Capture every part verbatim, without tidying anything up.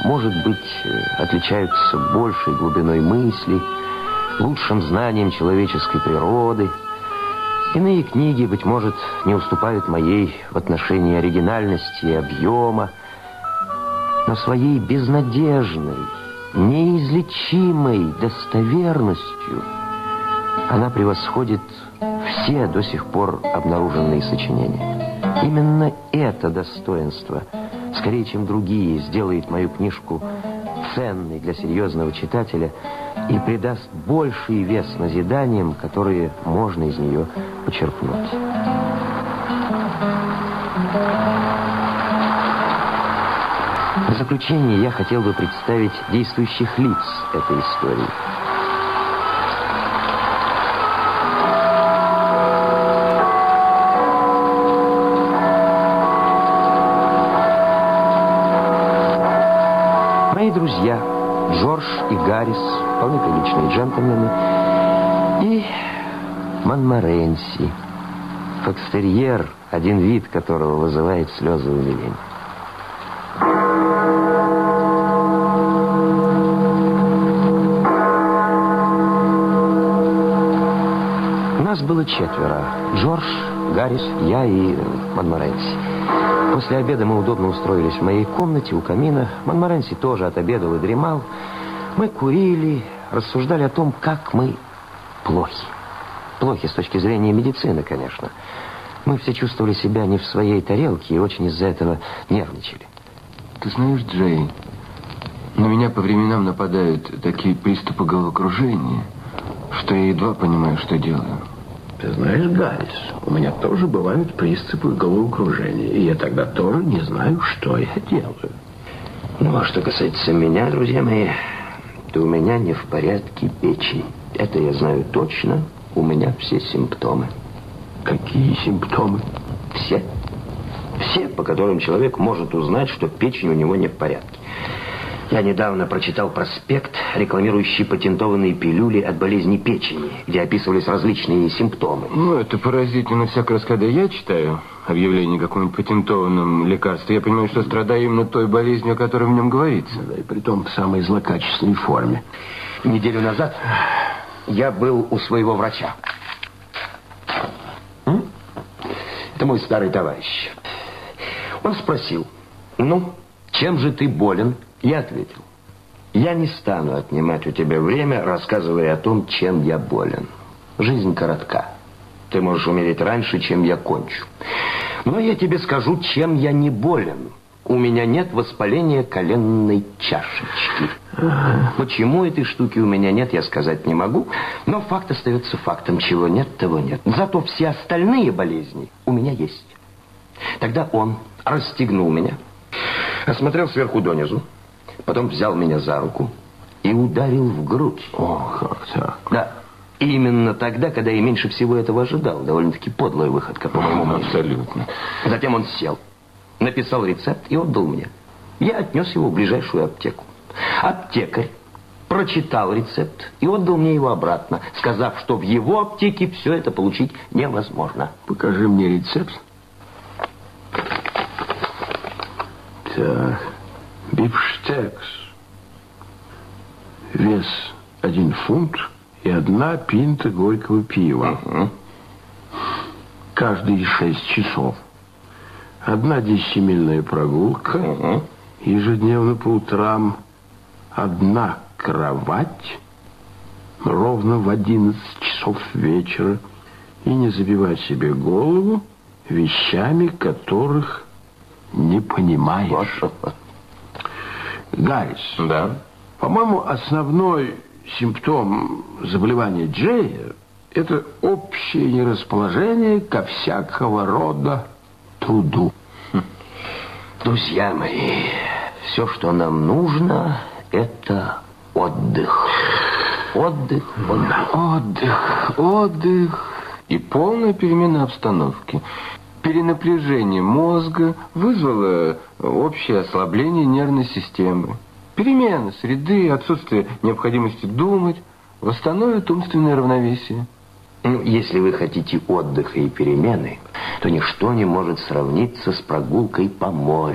может быть, отличаются большей глубиной мысли, лучшим знанием человеческой природы. Иные книги, быть может, не уступают моей в отношении оригинальности и объема, но своей безнадежной, неизлечимой достоверностью она превосходит все до сих пор обнаруженные сочинения. Именно это достоинство, скорее, чем другие, сделает мою книжку ценной для серьезного читателя и придаст больший вес назиданиям, которые можно из нее почерпнуть. В заключение я хотел бы представить действующих лиц этой истории. Мои друзья Джордж и Гаррис, вполне приличные джентльмены, и Монморенси, фокстерьер, один вид которого вызывает слезы умиления. У нас было четверо: Джордж, Гаррис, я и Монморенси. После обеда мы удобно устроились в моей комнате у камина. Монморенси тоже отобедал и дремал. Мы курили, рассуждали о том, как мы плохи. Плохи с точки зрения медицины, конечно. Мы все чувствовали себя не в своей тарелке и очень из-за этого нервничали. Ты знаешь, Джей, на меня по временам нападают такие приступы головокружения, что я едва понимаю, что делаю. Ты знаешь, Гаррис, у меня тоже бывают приступы головокружения, и я тогда тоже не знаю, что я делаю. Ну, а что касается меня, друзья мои, то у меня не в порядке печень. Это я знаю точно. У меня все симптомы. Какие симптомы? Все. Все, по которым человек может узнать, что печень у него не в порядке. Я недавно прочитал проспект, рекламирующий патентованные пилюли от болезни печени, где описывались различные симптомы. Ну, это поразительно. Всякий раз, когда я читаю объявление о каком-нибудь патентованном лекарстве, я понимаю, что страдаю именно той болезнью, о которой в нем говорится. Да, и притом в самой злокачественной форме. Неделю назад я был у своего врача. М? Это мой старый товарищ. Он спросил: ну, чем же ты болен? Я ответил: я не стану отнимать у тебя время, рассказывая о том, чем я болен. Жизнь коротка. Ты можешь умереть раньше, чем я кончу. Но я тебе скажу, чем я не болен. У меня нет воспаления коленной чашечки. Почему этой штуки у меня нет, я сказать не могу. Но факт остается фактом. Чего нет, того нет. Зато все остальные болезни у меня есть. Тогда он расстегнул меня, осмотрел сверху донизу, потом взял меня за руку и ударил в грудь. О, как так? Да, именно тогда, когда я меньше всего этого ожидал. Довольно-таки подлая выходка, по-моему мнению. Абсолютно. Затем он сел, написал рецепт и отдал мне. Я отнес его в ближайшую аптеку. Аптекарь прочитал рецепт и отдал мне его обратно, сказав, что в его аптеке все это получить невозможно. Покажи мне рецепт. Так, бифштекс. Вес один фунт и одна пинта горького пива. Угу. Каждые шесть часов. Одна десятимильная прогулка. Угу. Ежедневно по утрам одна кровать. Ровно в одиннадцать часов вечера. И не забивать себе голову вещами, которых не понимаешь. Гаррис. Да. По-моему, основной симптом заболевания Джея – это общее нерасположение ко всякого рода труду. Друзья мои, все, что нам нужно, это отдых. Отдых, отдых. Отдых, отдых и полная перемена обстановки. Перенапряжение мозга вызвало общее ослабление нервной системы. Перемена среды, отсутствие необходимости думать восстановит умственное равновесие. Ну, если вы хотите отдыха и перемены, то ничто не может сравниться с прогулкой по морю.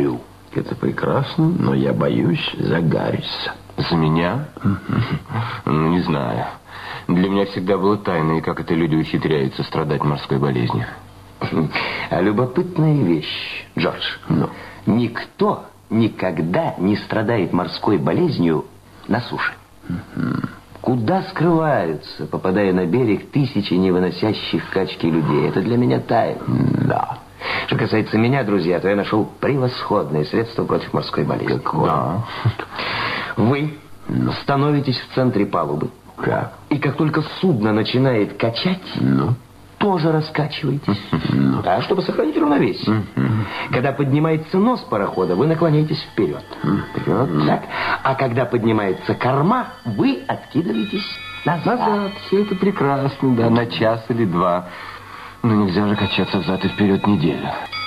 Это прекрасно, но я боюсь за Гарриса. За меня? Ну, не знаю. Для меня всегда было тайной, как это люди ухитряются страдать морской болезнью. А любопытная вещь, Джордж. Ну? Никто никогда не страдает морской болезнью на суше. Куда скрываются, попадая на берег, тысячи невыносящих качки людей? Это для меня тайна. Да. Что касается меня, друзья, то я нашел превосходное средство против морской болезни. Какое? Да. Вы Ну? становитесь в центре палубы. Как? И как только судно начинает качать, Ну? тоже раскачиваетесь. Ну? Да, чтобы сохранить равновесие. Когда поднимается нос парохода, вы наклоняетесь вперед. Вперед. Так. А когда поднимается корма, вы откидываетесь назад. Назад. Все это прекрасно, да, на час или два. Но нельзя же качаться взад и вперед неделю.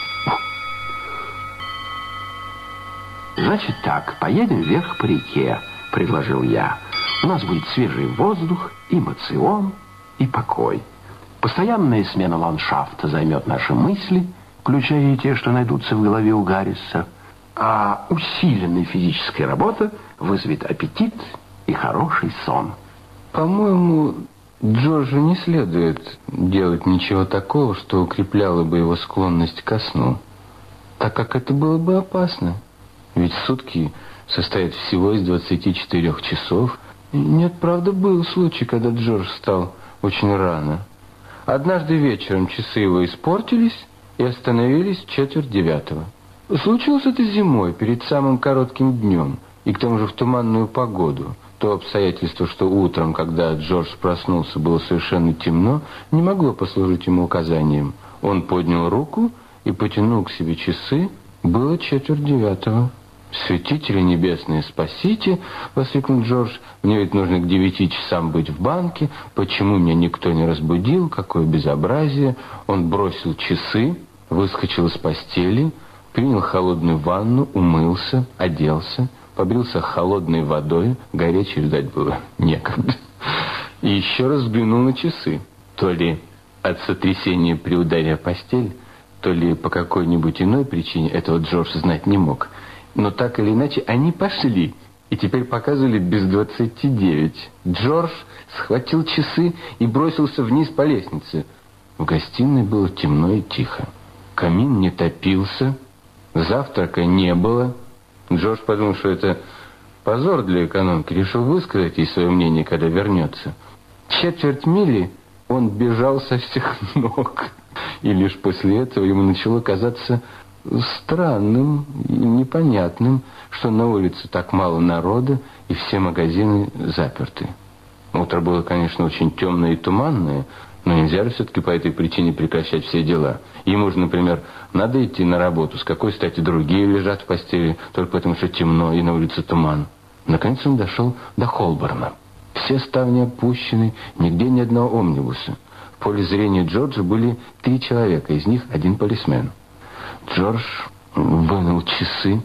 Значит так, поедем вверх по реке, предложил я. У нас будет свежий воздух, и моцион, и покой. Постоянная смена ландшафта займет наши мысли, включая и те, что найдутся в голове у Гарриса. А усиленная физическая работа вызовет аппетит и хороший сон. По-моему, Джорджу не следует делать ничего такого, что укрепляло бы его склонность ко сну, так как это было бы опасно. Ведь сутки состоят всего из двадцати четырёх часов. Нет, правда, был случай, когда Джордж встал очень рано. Однажды вечером часы его испортились и остановились в четверть девятого. Случилось это зимой, перед самым коротким днем, и к тому же в туманную погоду. То обстоятельство, что утром, когда Джордж проснулся, было совершенно темно, не могло послужить ему указанием. Он поднял руку и потянул к себе часы. Было четверть девятого. «Святители небесные, спасите!» — воскликнул Джордж. «Мне ведь нужно к девяти часам быть в банке. Почему меня никто не разбудил? Какое безобразие!» Он бросил часы, выскочил из постели, принял холодную ванну, умылся, оделся, побрился холодной водой, горячей ждать было некогда. И еще раз взглянул на часы. То ли от сотрясения при ударе о постель, то ли по какой-нибудь иной причине, этого Джордж знать не мог. Но так или иначе они пошли, и теперь показывали без двадцати девять. Джордж схватил часы и бросился вниз по лестнице. В гостиной было темно и тихо. Камин не топился, завтрака не было. Джордж подумал, что это позор для экономки, решил высказать ей свое мнение, когда вернется. Четверть мили он бежал со всех ног, и лишь после этого ему начало казаться странным и непонятным, что на улице так мало народа и все магазины заперты. Утро было, конечно, очень темное и туманное, но нельзя же все-таки по этой причине прекращать все дела. Ему же, например, надо идти на работу. С какой стати другие лежат в постели, только потому что темно и на улице туман. Наконец он дошел до Холборна. Все ставни опущены, нигде ни одного омнибуса. В поле зрения Джорджа были три человека, из них один полисмен. Джордж вынул часы,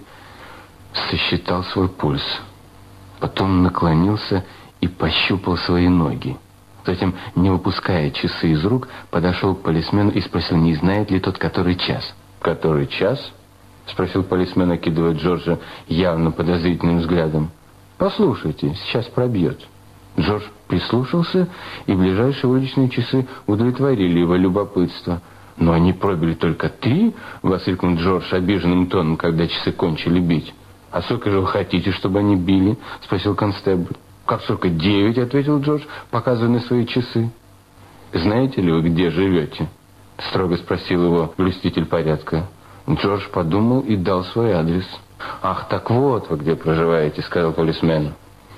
сосчитал свой пульс. Потом наклонился и пощупал свои ноги. Затем, не выпуская часы из рук, подошел к полисмену и спросил, не знает ли тот, который час. «Который час?» — спросил полисмен, окидывая Джорджа явно подозрительным взглядом. «Послушайте, сейчас пробьет». Джордж прислушался, и ближайшие уличные часы удовлетворили его любопытство. «Но они пробили только три?» — воскликнул Джордж обиженным тоном, когда часы кончили бить. «А сколько же вы хотите, чтобы они били?» — спросил констебль. «Как сколько? Девять?» — ответил Джордж, показывая на свои часы. «Знаете ли вы, где живете?» — строго спросил его блюститель порядка. Джордж подумал и дал свой адрес. «Ах, так вот вы где проживаете», — сказал полисмен.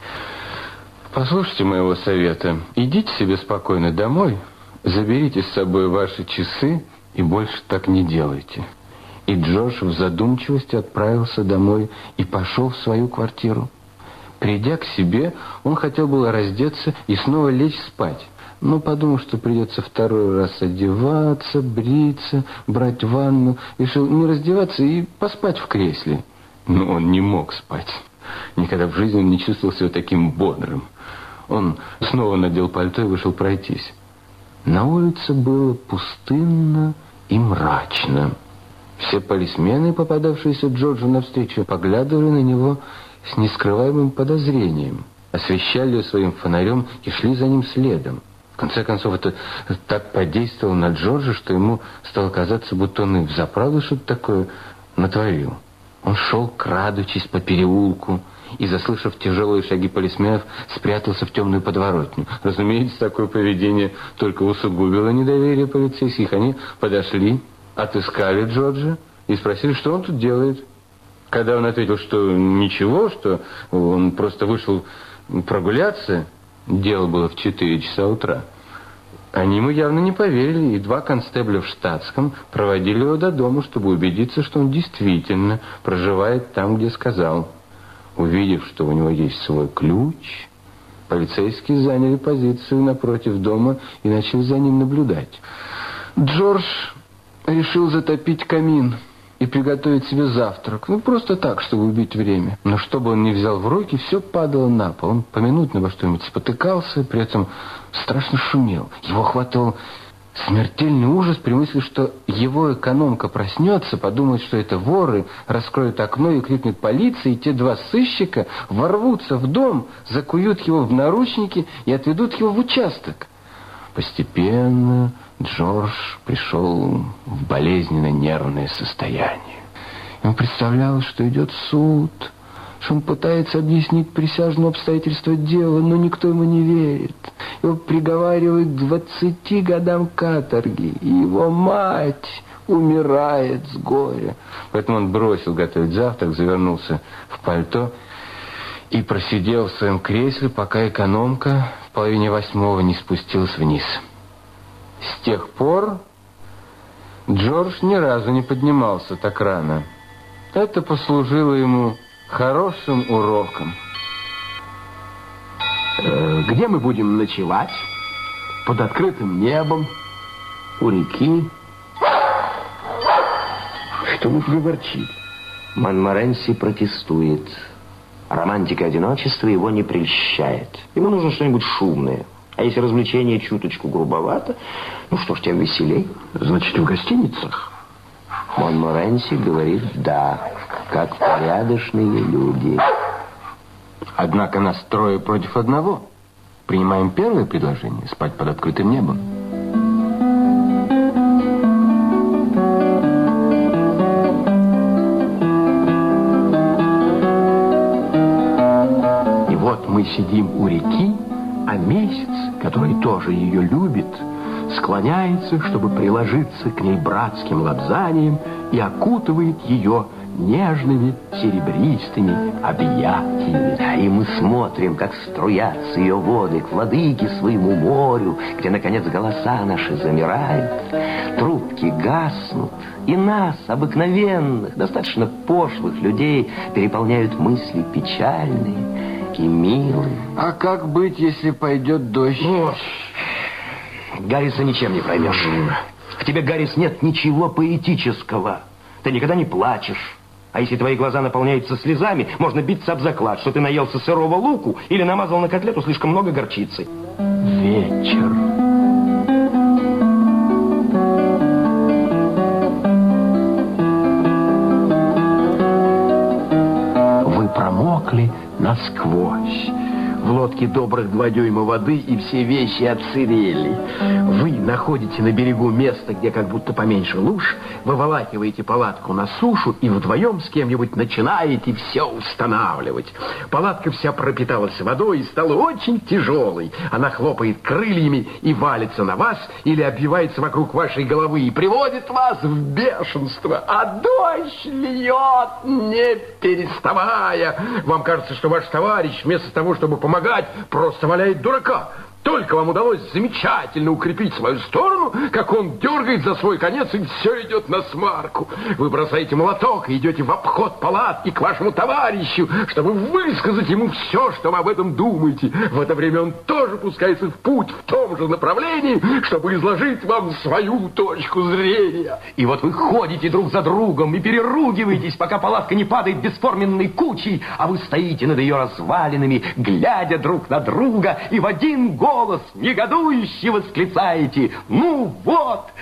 «Послушайте моего совета. Идите себе спокойно домой, заберите с собой ваши часы и больше так не делайте». И Джордж в задумчивости отправился домой и пошел в свою квартиру. Придя к себе, он хотел было раздеться и снова лечь спать, но подумал, что придется второй раз одеваться, бриться, брать ванну, решил не раздеваться и поспать в кресле. Но он не мог спать. Никогда в жизни он не чувствовал себя таким бодрым. Он снова надел пальто и вышел пройтись. На улице было пустынно и мрачно. Все полисмены, попадавшиеся Джорджу навстречу, поглядывали на него с нескрываемым подозрением, освещали его своим фонарем и шли за ним следом. В конце концов, это так подействовало на Джорджа, что ему стало казаться, будто он и взаправду что-то такое натворил. Он шел, крадучись по переулку, и, заслышав тяжелые шаги полисменов, спрятался в темную подворотню. Разумеется, такое поведение только усугубило недоверие полицейских. Они подошли, отыскали Джорджа и спросили, что он тут делает. Когда он ответил, что ничего, что он просто вышел прогуляться, дело было в четыре часа утра, они ему явно не поверили, и два констебля в штатском проводили его до дома, чтобы убедиться, что он действительно проживает там, где сказал. Увидев, что у него есть свой ключ, полицейские заняли позицию напротив дома и начали за ним наблюдать. Джордж решил затопить камин и приготовить себе завтрак. Ну, просто так, чтобы убить время. Но чтобы он не взял в руки, все падало на пол. Он поминутно во что-нибудь спотыкался, при этом страшно шумел. Его охватывал смертельный ужас при мысли, что его экономка проснется, подумает, что это воры, раскроет окно и крикнет полиции, и те два сыщика ворвутся в дом, закуют его в наручники и отведут его в участок. Постепенно Джордж пришел в болезненно-нервное состояние. Ему представлялось, что идет суд, что он пытается объяснить присяжным обстоятельства дела, но никто ему не верит. Его приговаривают к двадцати годам каторги, и его мать умирает с горя. Поэтому он бросил готовить завтрак, завернулся в пальто и просидел в своем кресле, пока экономка в половине восьмого не спустилась вниз. С тех пор Джордж ни разу не поднимался так рано. Это послужило ему хорошим уроком. Э, где мы будем ночевать? Под открытым небом, у реки. Что вы ворчите? Монморенси протестует. Романтика одиночества его не прельщает. Ему нужно что-нибудь шумное. А если развлечение чуточку грубовато, ну что ж, тем веселей. Значит, в гостиницах? Монморенси говорит «да», как порядочные люди. Однако нас трое против одного. Принимаем первое предложение — спать под открытым небом. И вот мы сидим у реки, а месяц, который тоже ее любит, склоняется, чтобы приложиться к ней братским лобзанием, и окутывает ее нежными серебристыми объятиями. Да, и мы смотрим, как струятся ее воды к владыке своему морю, где, наконец, голоса наши замирают, трубки гаснут, и нас, обыкновенных, достаточно пошлых людей, переполняют мысли печальные и милые. А как быть, если пойдет дождь? О, Гарриса ничем не проймешь. В тебе, Гаррис, нет ничего поэтического. Ты никогда не плачешь. А если твои глаза наполняются слезами, можно биться об заклад, что ты наелся сырого луку или намазал на котлету слишком много горчицы. Вечер. Вы промокли насквозь. В лодке добрых два дюйма воды, и все вещи отсырели. Вы находите на берегу место, где как будто поменьше луж, выволакиваете палатку на сушу и вдвоем с кем-нибудь начинаете все устанавливать. Палатка вся пропиталась водой и стала очень тяжелой. Она хлопает крыльями и валится на вас или обвивается вокруг вашей головы и приводит вас в бешенство. А дождь льет, не переставая. Вам кажется, что ваш товарищ вместо того, чтобы помогать, помогать, просто валяет дурака. Только вам удалось замечательно укрепить свою сторону, как он дергает за свой конец, и все идет на смарку. Вы бросаете молоток и идете в обход палатки к вашему товарищу, чтобы высказать ему все, что вы об этом думаете. В это время он тоже пускается в путь в том же направлении, чтобы изложить вам свою точку зрения. И вот вы ходите друг за другом и переругиваетесь, пока палатка не падает бесформенной кучей, а вы стоите над ее развалинами, глядя друг на друга, и в один голос голос негодующе восклицаете: «Ну вот,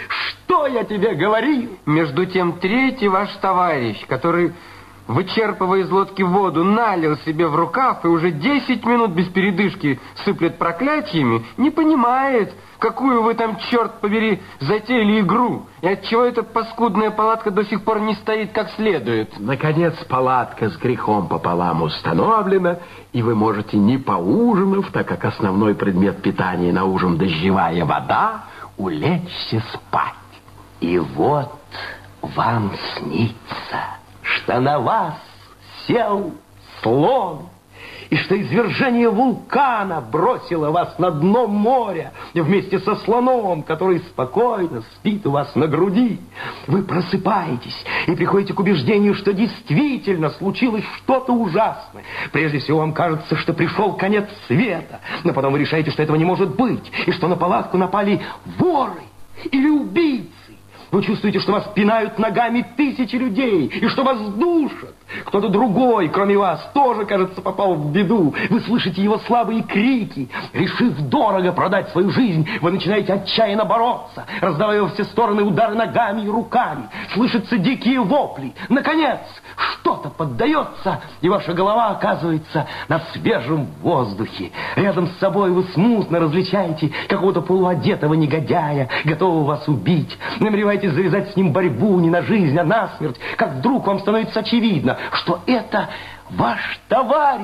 Что я тебе говорил? Между тем, третий ваш товарищ, который, вычерпывая из лодки воду, налил себе в рукав и уже десять минут без передышки сыплет проклятиями, не понимает, какую вы там, черт побери, затеяли игру, и отчего эта паскудная палатка до сих пор не стоит как следует. Наконец, палатка с грехом пополам установлена, и вы можете, не поужинав, так как основной предмет питания на ужин дождевая вода, улечься спать. И вот вам снится, что на вас сел слон, и что извержение вулкана бросило вас на дно моря вместе со слоном, который спокойно спит у вас на груди. Вы просыпаетесь и приходите к убеждению, что действительно случилось что-то ужасное. Прежде всего вам кажется, что пришел конец света, но потом вы решаете, что этого не может быть, и что на палатку напали воры или убийцы. Вы чувствуете, что вас пинают ногами тысячи людей, и что вас душат. Кто-то другой, кроме вас, тоже, кажется, попал в беду. Вы слышите его слабые крики. Решив дорого продать свою жизнь, вы начинаете отчаянно бороться, раздавая во все стороны удары ногами и руками. Слышатся дикие вопли. Наконец, что-то поддается, и ваша голова оказывается на свежем воздухе. Рядом с собой вы смутно различаете какого-то полуодетого негодяя, готового вас убить. Намереваетесь завязать с ним борьбу не на жизнь, а на смерть, как вдруг вам становится очевидно, что это ваш товарищ.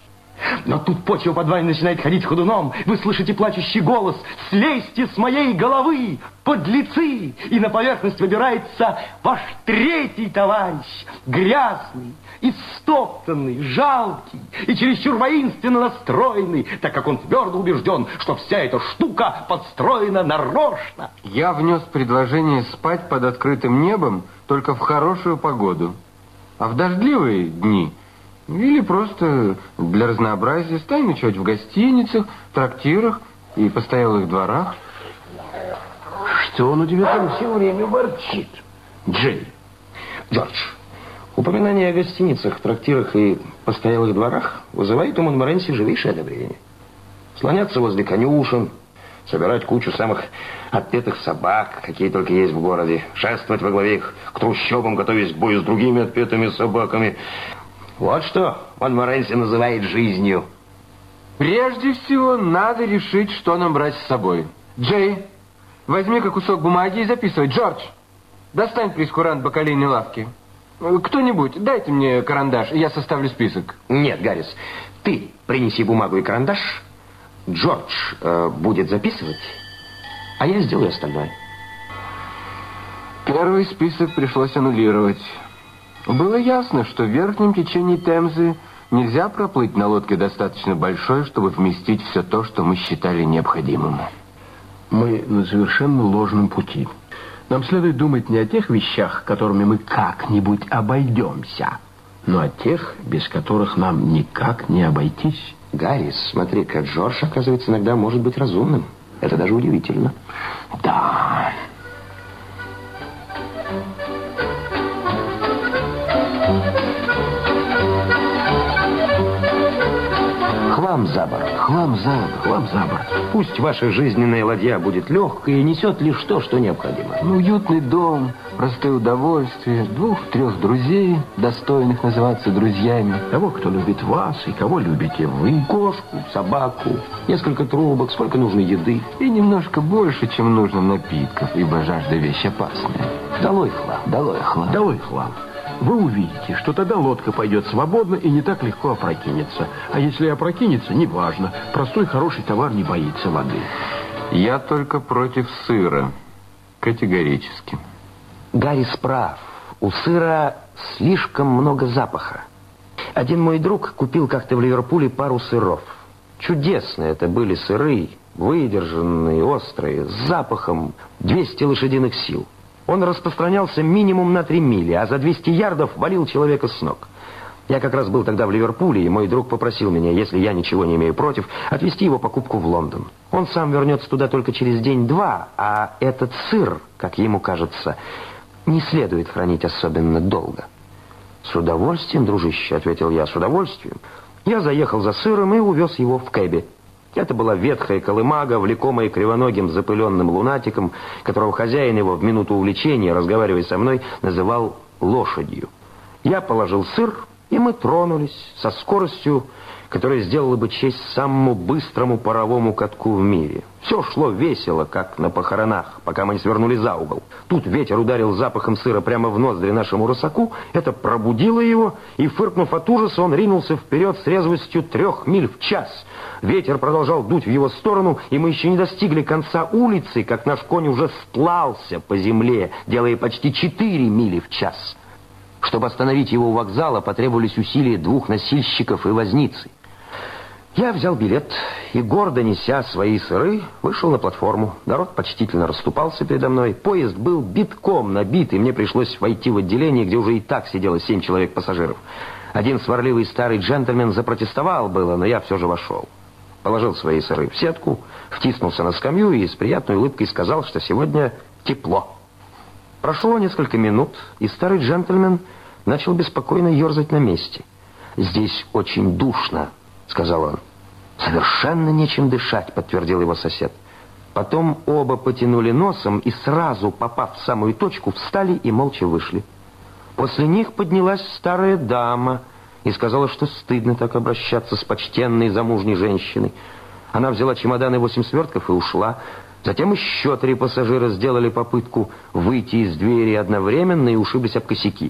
Но тут почва под вами начинает ходить ходуном. Вы слышите плачущий голос: «Слезьте с моей головы, подлецы!» И на поверхность выбирается ваш третий товарищ, грязный, истоптанный, жалкий и чересчур воинственно настроенный, так как он твердо убежден, что вся эта штука подстроена нарочно. Я внес предложение спать под открытым небом только в хорошую погоду, а в дождливые дни или просто для разнообразия стань ночевать в гостиницах, трактирах и постоялых дворах. Что он у тебя там все время ворчит? Джей. Джордж, упоминание о гостиницах, трактирах и постоялых дворах вызывает у Монморенси живейшее одобрение. Слоняться возле конюшен, собирать кучу самых отпетых собак, какие только есть в городе, шествовать во главе их к трущобам, готовясь к бою с другими отпетыми собаками. Вот что Монморенси называет жизнью. Прежде всего, надо решить, что нам брать с собой. Джей, возьми-ка кусок бумаги и записывай. Джордж, достань прейскурант бакалейной лавки. Кто-нибудь, дайте мне карандаш, и я составлю список. Нет, Гаррис, ты принеси бумагу и карандаш, Джордж э, будет записывать, а я сделаю остальное. Первый список пришлось аннулировать. Было ясно, что в верхнем течении Темзы нельзя проплыть на лодке достаточно большой, чтобы вместить все то, что мы считали необходимым. Мы на совершенно ложном пути. Нам следует думать не о тех вещах, которыми мы как-нибудь обойдемся, но о тех, без которых нам никак не обойтись. Гаррис, смотри, как Джордж, оказывается, иногда может быть разумным. Это даже удивительно. Да. Хлам за борт. Хлам за борт, хлам за борт. Пусть ваша жизненная ладья будет легкой и несет лишь то, что необходимо. Ну, уютный дом, простое удовольствие, двух-трех друзей, достойных называться друзьями. Того, кто любит вас, и кого любите вы. Кошку, собаку, несколько трубок, сколько нужно еды. И немножко больше, чем нужно напитков, ибо жажда вещь опасная. Долой хлам. Долой хлам. Долой хлам. Вы увидите, что тогда лодка пойдет свободно и не так легко опрокинется. А если опрокинется, неважно. Простой хороший товар не боится воды. Я только против сыра. Категорически. Гаррис прав. У сыра слишком много запаха. Один мой друг купил как-то в Ливерпуле пару сыров. Чудесные это были сыры, выдержанные, острые, с запахом двести лошадиных сил. Он распространялся минимум на три мили, а за двести ярдов валил человека с ног. Я как раз был тогда в Ливерпуле, и мой друг попросил меня, если я ничего не имею против, отвезти его покупку в Лондон. Он сам вернется туда только через день-два, а этот сыр, как ему кажется, не следует хранить особенно долго. «С удовольствием, дружище», — ответил я, — «с удовольствием». Я заехал за сыром и увез его в кэбе. Это была ветхая колымага, влекомая кривоногим запыленным лунатиком, которого хозяин его в минуту увлечения, разговаривая со мной, называл лошадью. Я положил сыр, и мы тронулись со скоростью, которая сделала бы честь самому быстрому паровому катку в мире. Все шло весело, как на похоронах, пока мы не свернули за угол. Тут ветер ударил запахом сыра прямо в ноздри нашему рысаку, это пробудило его, и, фыркнув от ужаса, он ринулся вперед с резвостью трех миль в час. Ветер продолжал дуть в его сторону, и мы еще не достигли конца улицы, как наш конь уже стлался по земле, делая почти четыре мили в час. Чтобы остановить его у вокзала, потребовались усилия двух носильщиков и возницы. Я взял билет и, гордо неся свои сыры, вышел на платформу. Народ почтительно расступался передо мной. Поезд был битком набит, и мне пришлось войти в отделение, где уже и так сидело семь человек пассажиров. Один сварливый старый джентльмен запротестовал было, но я все же вошел. Положил свои сыры в сетку, втиснулся на скамью и с приятной улыбкой сказал, что сегодня тепло. Прошло несколько минут, и старый джентльмен начал беспокойно ерзать на месте. «Здесь очень душно», — сказал он. «Совершенно нечем дышать», — подтвердил его сосед. Потом оба потянули носом и сразу, попав в самую точку, встали и молча вышли. После них поднялась старая дама и сказала, что стыдно так обращаться с почтенной замужней женщиной. Она взяла чемодан и восемь свертков и ушла. Затем еще три пассажира сделали попытку выйти из двери одновременно и ушиблись об косяки.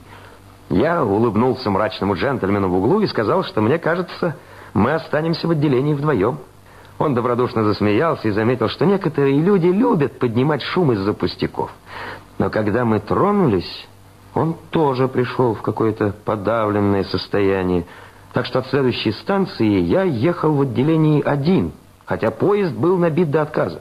Я улыбнулся мрачному джентльмену в углу и сказал, что мне кажется, мы останемся в отделении вдвоем. Он добродушно засмеялся и заметил, что некоторые люди любят поднимать шум из-за пустяков. Но когда мы тронулись, он тоже пришел в какое-то подавленное состояние. Так что от следующей станции я ехал в отделении один, хотя поезд был набит до отказа.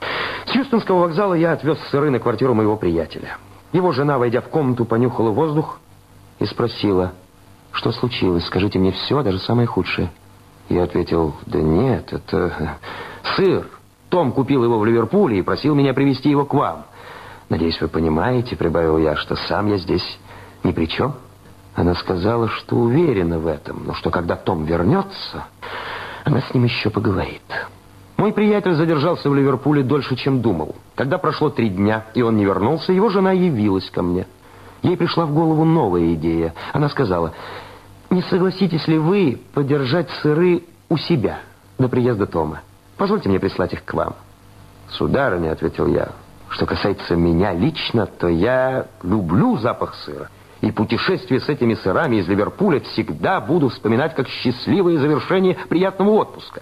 С Хьюстонского вокзала я отвез сыры на квартиру моего приятеля. Его жена, войдя в комнату, понюхала воздух и спросила: «Что случилось? Скажите мне все, даже самое худшее». Я ответил: «Да нет, это сыр. Том купил его в Ливерпуле и просил меня привезти его к вам. Надеюсь, вы понимаете, — прибавил я, — что сам я здесь ни при чем». Она сказала, что уверена в этом, но что когда Том вернется, она с ним еще поговорит. Мой приятель задержался в Ливерпуле дольше, чем думал. Когда прошло три дня, и он не вернулся, его жена явилась ко мне. Ей пришла в голову новая идея. Она сказала: «Не согласитесь ли вы подержать сыры у себя до приезда Тома? Позвольте мне прислать их к вам». «Сударыня, — ответил я, — что касается меня лично, то я люблю запах сыра. И путешествие с этими сырами из Ливерпуля всегда буду вспоминать как счастливое завершение приятного отпуска.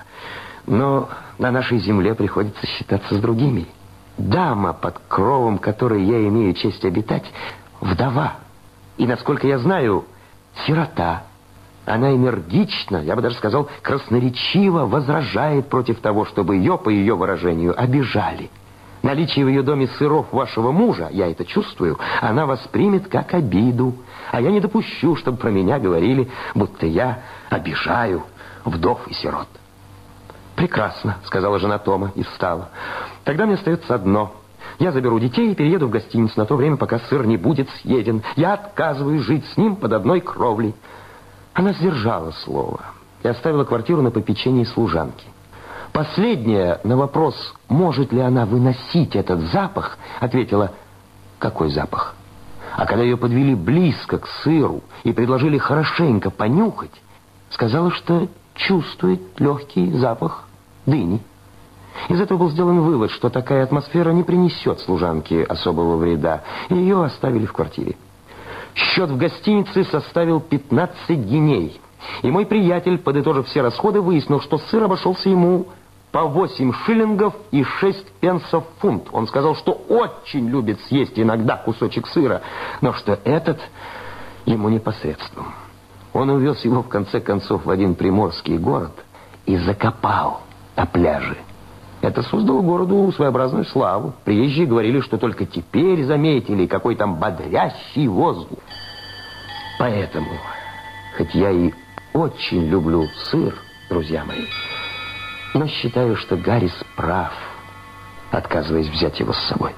Но на нашей земле приходится считаться с другими. Дама, под кровом которой я имею честь обитать, вдова. И, насколько я знаю, сирота. Она энергично, я бы даже сказал, красноречиво возражает против того, чтобы ее, по ее выражению, обижали. Наличие в ее доме сыров вашего мужа, я это чувствую, она воспримет как обиду. А я не допущу, чтобы про меня говорили, будто я обижаю вдов и сирот». «Прекрасно», — сказала жена Тома и встала. «Тогда мне остается одно. Я заберу детей и перееду в гостиницу на то время, пока сыр не будет съеден. Я отказываюсь жить с ним под одной кровлей». Она сдержала слово и оставила квартиру на попечении служанки. Последняя на вопрос, может ли она выносить этот запах, ответила: «Какой запах?» А когда ее подвели близко к сыру и предложили хорошенько понюхать, сказала, что чувствует легкий запах дыни. Из этого был сделан вывод, что такая атмосфера не принесет служанке особого вреда, и ее оставили в квартире. Счет в гостинице составил пятнадцать гиней, и мой приятель, подытожив все расходы, выяснил, что сыр обошелся ему по восемь шиллингов и шесть пенсов в фунт. Он сказал, что очень любит съесть иногда кусочек сыра, но что этот ему непосредством. Он увез его, в конце концов, в один приморский город и закопал на пляже. Это создало городу своеобразную славу. Приезжие говорили, что только теперь заметили, какой там бодрящий воздух. Поэтому, хоть я и очень люблю сыр, друзья мои, но считаю, что Гаррис прав, отказываясь взять его с собой.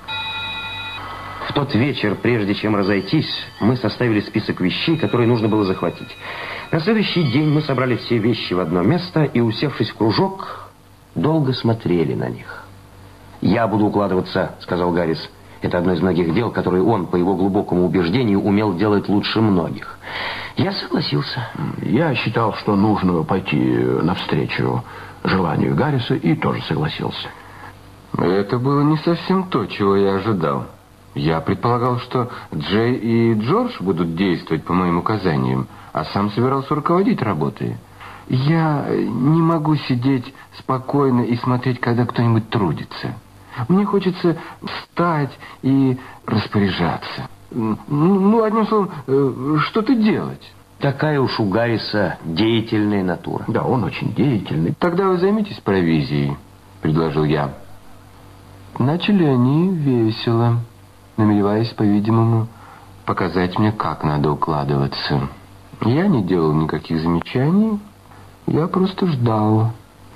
В тот вечер, прежде чем разойтись, мы составили список вещей, которые нужно было захватить. На следующий день мы собрали все вещи в одно место и, усевшись в кружок, долго смотрели на них. «Я буду укладываться», — сказал Гаррис. Это одно из многих дел, которые он, по его глубокому убеждению, умел делать лучше многих. Я согласился. Я считал, что нужно пойти навстречу желанию Гарриса, и тоже согласился. Это было не совсем то, чего я ожидал. Я предполагал, что Джей и Джордж будут действовать по моим указаниям, а сам собирался руководить работой. Я не могу сидеть спокойно и смотреть, когда кто-нибудь трудится. Мне хочется встать и распоряжаться. Ну, одним словом, что-то делать. Такая уж у Гарриса деятельная натура. Да, он очень деятельный. Тогда вы займитесь провизией, предложил я. Начали они весело, намереваясь, по-видимому, показать мне, как надо укладываться. Я не делал никаких замечаний, я просто ждал.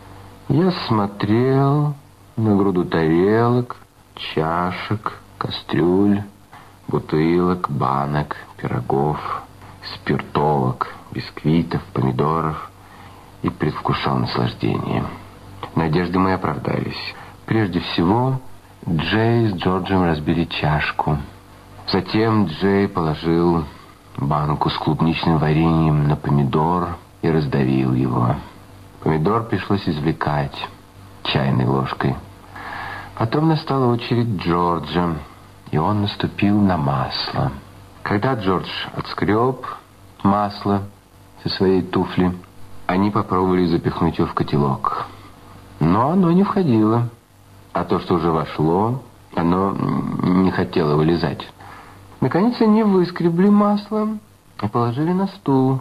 Я смотрел на груду тарелок, чашек, кастрюль, бутылок, банок, пирогов, спиртовок, бисквитов, помидоров и предвкушал наслаждение. Надежды мои оправдались. Прежде всего, Джей с Джорджем разбили чашку. Затем Джей положил банку с клубничным вареньем на помидор и раздавил его. Помидор пришлось извлекать чайной ложкой. Потом настала очередь Джорджа, и он наступил на масло. Когда Джордж отскреб масло со своей туфли, они попробовали запихнуть его в котелок. Но оно не входило, а то, что уже вошло, оно не хотело вылезать. Наконец они выскребли масло и положили на стул.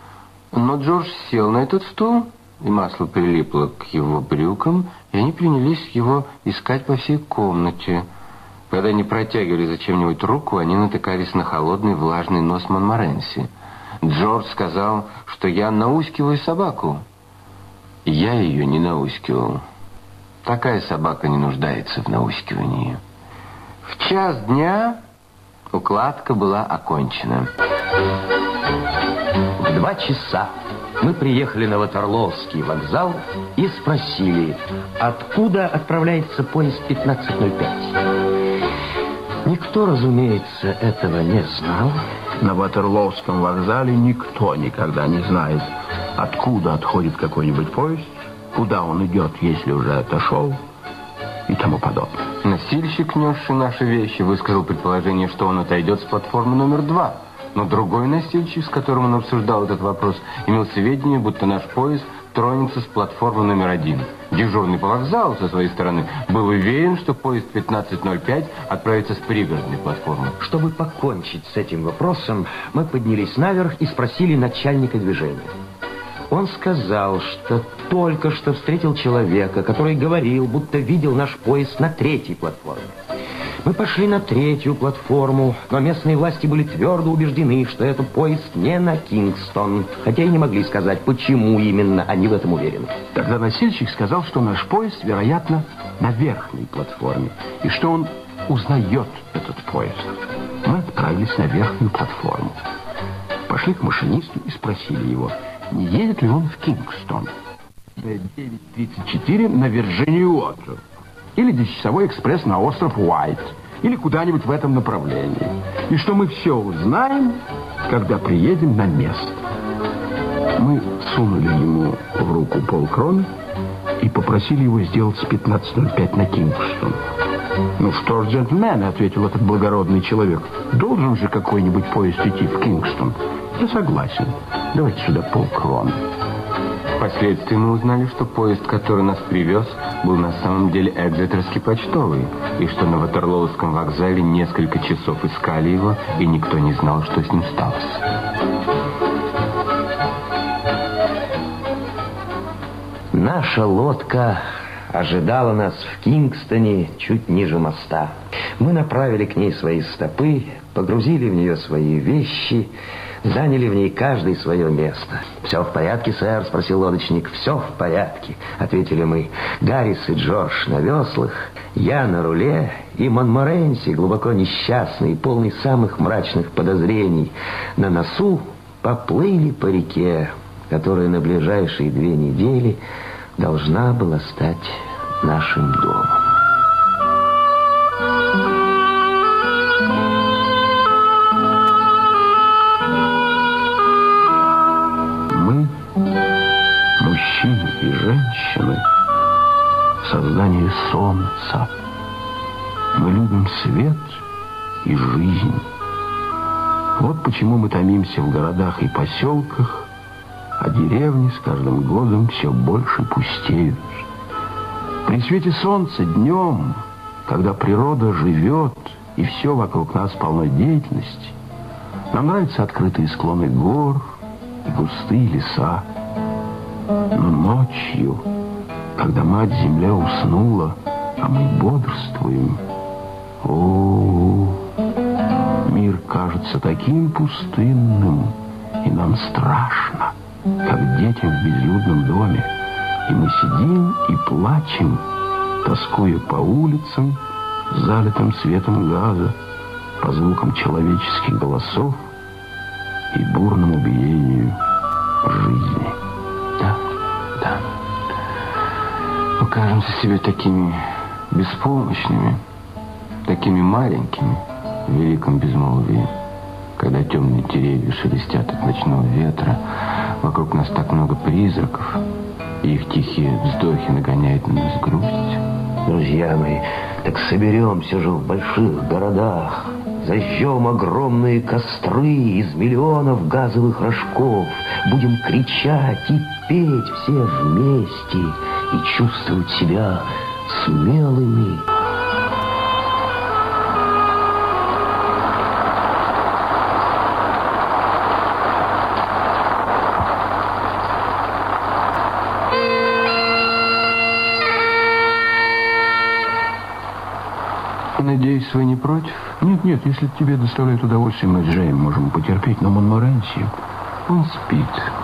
Но Джордж сел на этот стул, и масло прилипло к его брюкам, и они принялись его искать по всей комнате. Когда они протягивали зачем-нибудь руку, они натыкались на холодный влажный нос Монморенси. Джордж сказал, что я наускиваю собаку. Я ее не наускивал. Такая собака не нуждается в наускивании. В час дня укладка была окончена. В два часа мы приехали на Ватерлоовский вокзал и спросили, откуда отправляется поезд пятнадцать ноль пять. Никто, разумеется, этого не знал. На Ватерлоовском вокзале никто никогда не знает, откуда отходит какой-нибудь поезд, куда он идет, если уже отошел, и тому подобное. Носильщик, несший наши вещи, высказал предположение, что он отойдет с платформы номер два. Но другой носильщик, с которым он обсуждал этот вопрос, имел сведения, будто наш поезд тронется с платформы номер один. Дежурный по вокзалу, со своей стороны, был уверен, что поезд пятнадцать ноль пять отправится с пригородной платформы. Чтобы покончить с этим вопросом, мы поднялись наверх и спросили начальника движения. Он сказал, что только что встретил человека, который говорил, будто видел наш поезд на третьей платформе. Мы пошли на третью платформу, но местные власти были твердо убеждены, что это поезд не на Кингстон, хотя и не могли сказать, почему именно они в этом уверены. Тогда носильщик сказал, что наш поезд, вероятно, на верхней платформе, и что он узнает этот поезд. Мы отправились на верхнюю платформу. Пошли к машинисту и спросили его, не едет ли он в Кингстон. девять тридцать четыре на Вирджинию-Уотер. Или десятичасовой экспресс на остров Уайт. Или куда-нибудь в этом направлении. И что мы все узнаем, когда приедем на место. Мы сунули ему в руку полкроны и попросили его сделать с пятнадцать ноль пять на Кингстон. «Ну что ж, джентльмены», — ответил этот благородный человек, «должен же какой-нибудь поезд идти в Кингстон». «Я согласен. Давайте сюда полкроны». Впоследствии мы узнали, что поезд, который нас привез, был на самом деле экзетерский почтовый, и что на Ватерлоовском вокзале несколько часов искали его, и никто не знал, что с ним сталось. Наша лодка ожидала нас в Кингстоне чуть ниже моста. Мы направили к ней свои стопы, погрузили в нее свои вещи, заняли в ней каждый свое место. «Все в порядке, сэр?» — спросил лодочник. «Все в порядке», — ответили мы. Гаррис и Джордж на веслах, я на руле, и Монморенси, глубоко несчастный, полный самых мрачных подозрений, на носу поплыли по реке, которая на ближайшие две недели должна была стать нашим домом. Мы, мужчины и женщины, создание солнца. Мы любим свет и жизнь. Вот почему мы томимся в городах и поселках, а деревни с каждым годом все больше пустеют. При свете солнца днем, когда природа живет и все вокруг нас полно деятельности, нам нравятся открытые склоны гор и густые леса. Но ночью, когда мать-земля уснула, а мы бодрствуем, о, мир кажется таким пустынным, и нам страшно, как детям в безлюдном доме. И мы сидим и плачем, тоскуя по улицам, залитым светом газа, по звукам человеческих голосов и бурному биению жизни. Да, да. Мы кажемся себе такими беспомощными, такими маленькими в великом безмолвии, когда темные деревья шелестят от ночного ветра, вокруг нас так много призраков, и их тихие вздохи нагоняют на нас грусть. Друзья мои, так соберемся же в больших городах, зажжем огромные костры из миллионов газовых рожков, будем кричать и петь все вместе и чувствовать себя смелыми. Надеюсь, вы не против? Нет, нет, если тебе доставляет удовольствие, мы с Джеем можем потерпеть, но Монморанси, он спит.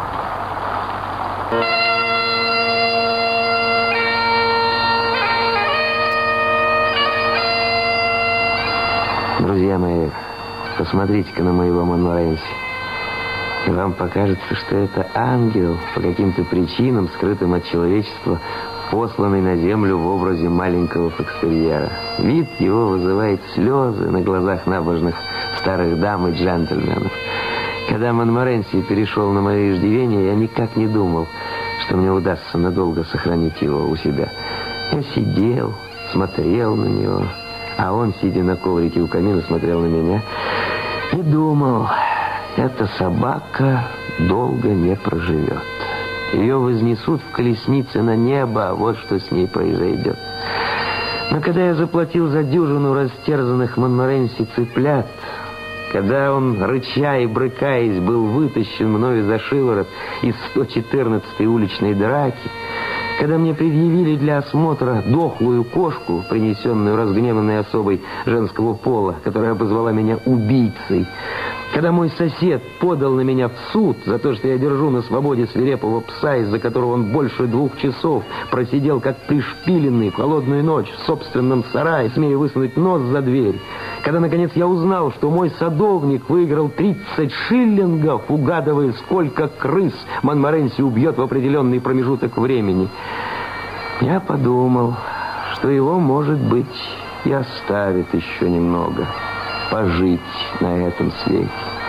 Друзья мои, посмотрите-ка на моего Монморанси. И вам покажется, что это ангел, по каким-то причинам, скрытым от человечества, посланный на землю в образе маленького фокстерьера. Вид его вызывает слезы на глазах набожных старых дам и джентльменов. Когда Монморанси перешел на мое иждивение, я никак не думал, что мне удастся надолго сохранить его у себя. Я сидел, смотрел на него, а он, сидя на коврике у камина, смотрел на меня и думал, эта собака долго не проживет. Ее вознесут в колеснице на небо, а вот что с ней произойдет. Но когда я заплатил за дюжину растерзанных Монморанси цыплят, когда он, рыча и брыкаясь, был вытащен мною за шиворот из сто четырнадцатой уличной драки, когда мне предъявили для осмотра дохлую кошку, принесенную разгневанной особой женского пола, которая обозвала меня убийцей, когда мой сосед подал на меня в суд за то, что я держу на свободе свирепого пса, из-за которого он больше двух часов просидел как пришпиленный в холодную ночь в собственном сарае, смея высунуть нос за дверь, когда, наконец, я узнал, что мой садовник выиграл тридцать шиллингов, угадывая, сколько крыс Монморанси убьет в определенный промежуток времени, я подумал, что его, может быть, и оставит еще немного пожить на этом свете.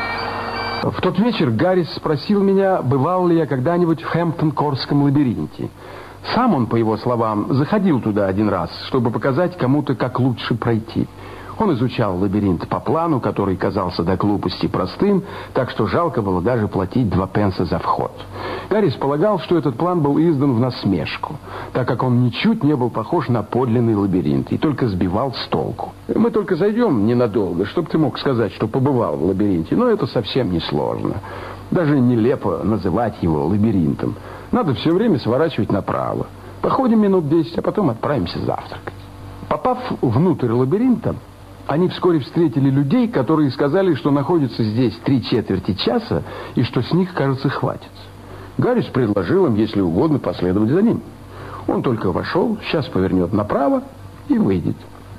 В тот вечер Гаррис спросил меня, бывал ли я когда-нибудь в Хэмптон-Корском лабиринте. Сам он, по его словам, заходил туда один раз, чтобы показать кому-то, как лучше пройти. Он изучал лабиринт по плану, который казался до глупости простым, так что жалко было даже платить два пенса за вход. Гаррис полагал, что этот план был издан в насмешку, так как он ничуть не был похож на подлинный лабиринт и только сбивал с толку. Мы только зайдем ненадолго, чтобы ты мог сказать, что побывал в лабиринте, но это совсем не сложно. Даже нелепо называть его лабиринтом. Надо все время сворачивать направо. Походим минут десять, а потом отправимся завтракать. Попав внутрь лабиринта, они вскоре встретили людей, которые сказали, что находятся здесь три четверти часа и что с них, кажется, хватит. Гаррис предложил им, если угодно, последовать за ним. Он только вошел, сейчас повернет направо и выйдет.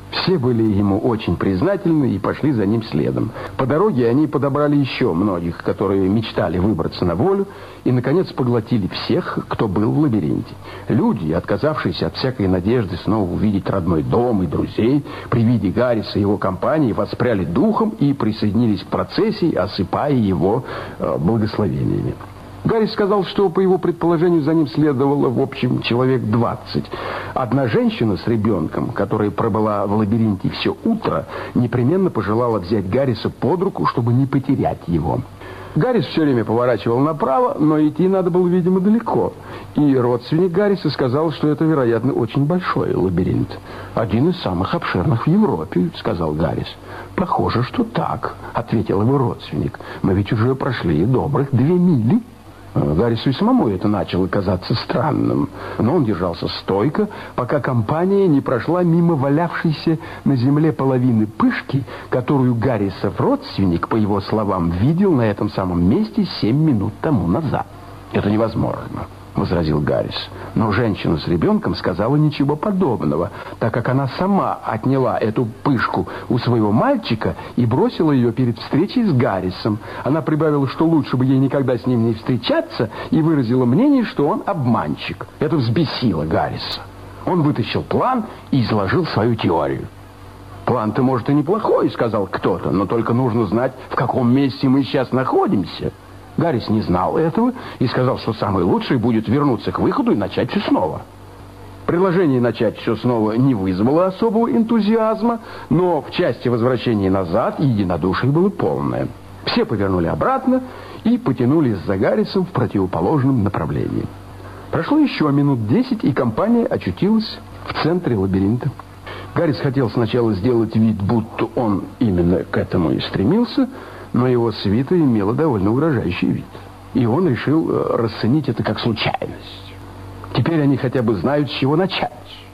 Все были ему очень признательны и пошли за ним следом. По дороге они подобрали еще многих, которые мечтали выбраться на волю, и, наконец, поглотили всех, кто был в лабиринте. Люди, отказавшиеся от всякой надежды снова увидеть родной дом и друзей, при виде Гарриса и его компании воспряли духом и присоединились к процессии, осыпая его э, благословениями. Гаррис сказал, что, по его предположению, за ним следовало, в общем, человек двадцать. Одна женщина с ребенком, которая пробыла в лабиринте все утро, непременно пожелала взять Гарриса под руку, чтобы не потерять его. Гаррис все время поворачивал направо, но идти надо было, видимо, далеко. И родственник Гарриса сказал, что это, вероятно, очень большой лабиринт. «Один из самых обширных в Европе», — сказал Гаррис. «Похоже, что так», — ответил его родственник. «Мы ведь уже прошли добрых две мили». Гаррису и самому это начало казаться странным, но он держался стойко, пока компания не прошла мимо валявшейся на земле половины пышки, которую Гаррисов родственник, по его словам, видел на этом самом месте семь минут тому назад. «Это невозможно», — возразил Гаррис. Но женщина с ребенком сказала ничего подобного, так как она сама отняла эту пышку у своего мальчика и бросила ее перед встречей с Гаррисом. Она прибавила, что лучше бы ей никогда с ним не встречаться, и выразила мнение, что он обманщик. Это взбесило Гарриса. Он вытащил план и изложил свою теорию. «План-то, может, и неплохой», — сказал кто-то, «но только нужно знать, в каком месте мы сейчас находимся». Гаррис не знал этого и сказал, что самое лучшее будет вернуться к выходу и начать все снова. Предложение начать все снова не вызвало особого энтузиазма, но в части возвращения назад единодушие было полное. Все повернули обратно и потянулись за Гаррисом в противоположном направлении. Прошло еще минут десять, и компания очутилась в центре лабиринта. Гаррис хотел сначала сделать вид, будто он именно к этому и стремился, но его свита имела довольно угрожающий вид. И он решил расценить это как случайность. Теперь они хотя бы знают, с чего начать.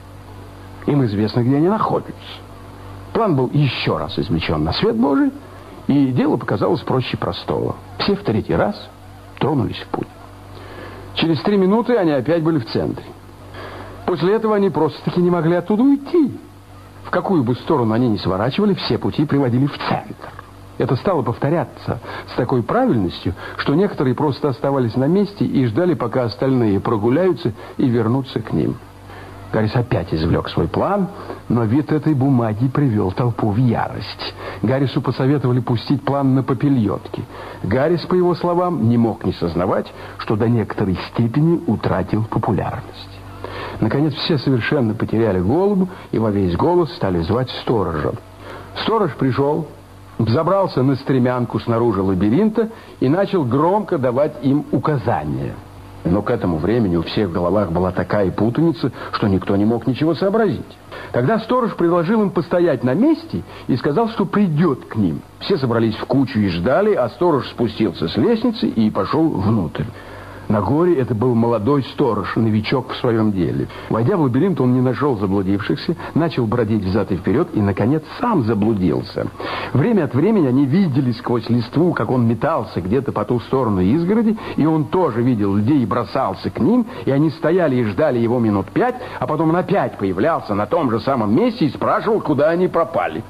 Им известно, где они находятся. План был еще раз извлечен на свет Божий, и дело показалось проще простого. Все в третий раз тронулись в путь. Через три минуты они опять были в центре. После этого они просто-таки не могли оттуда уйти. В какую бы сторону они ни сворачивали, все пути приводили в центр. Это стало повторяться с такой правильностью, что некоторые просто оставались на месте и ждали, пока остальные прогуляются и вернутся к ним. Гаррис опять извлек свой план, но вид этой бумаги привел толпу в ярость. Гаррису посоветовали пустить план на попельотки. Гаррис, по его словам, не мог не сознавать, что до некоторой степени утратил популярность. Наконец, все совершенно потеряли голову и во весь голос стали звать сторожа. Сторож пришел, взобрался на стремянку снаружи лабиринта и начал громко давать им указания. Но к этому времени у всех в головах была такая путаница, что никто не мог ничего сообразить. Тогда сторож предложил им постоять на месте и сказал, что придет к ним. Все собрались в кучу и ждали, а сторож спустился с лестницы и пошел внутрь. На горе это был молодой сторож, новичок в своем деле. Войдя в лабиринт, он не нашел заблудившихся, начал бродить взад и вперед и, наконец, сам заблудился. Время от времени они видели сквозь листву, как он метался где-то по ту сторону изгороди, и он тоже видел людей и бросался к ним, и они стояли и ждали его минут пять, а потом он опять появлялся на том же самом месте и спрашивал, куда они пропали.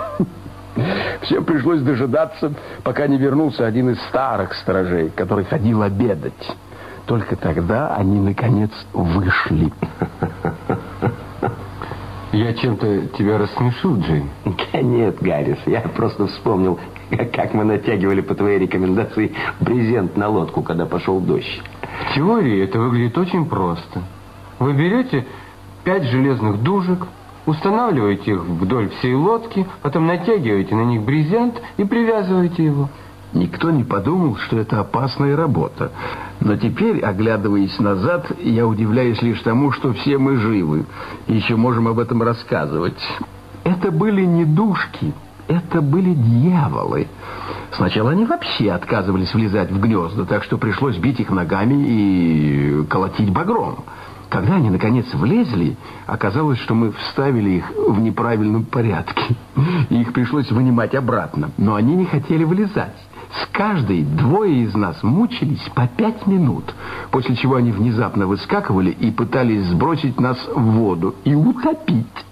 Всем пришлось дожидаться, пока не вернулся один из старых сторожей, который ходил обедать. Только тогда они, наконец, вышли. Я чем-то тебя рассмешил, Джейн? Да нет, Гаррис, я просто вспомнил, как мы натягивали по твоей рекомендации брезент на лодку, когда пошел дождь. В теории это выглядит очень просто. Вы берете пять железных дужек, устанавливаете их вдоль всей лодки, потом натягиваете на них брезент и привязываете его. Никто не подумал, что это опасная работа. Но теперь, оглядываясь назад, я удивляюсь лишь тому, что все мы живы. И еще можем об этом рассказывать. Это были не душки, это были дьяволы. Сначала они вообще отказывались влезать в гнезда, так что пришлось бить их ногами и колотить багром. Когда они, наконец, влезли, оказалось, что мы вставили их в неправильном порядке. И их пришлось вынимать обратно. Но они не хотели влезать. С каждой двое из нас мучились по пять минут, после чего они внезапно выскакивали и пытались сбросить нас в воду и утопить.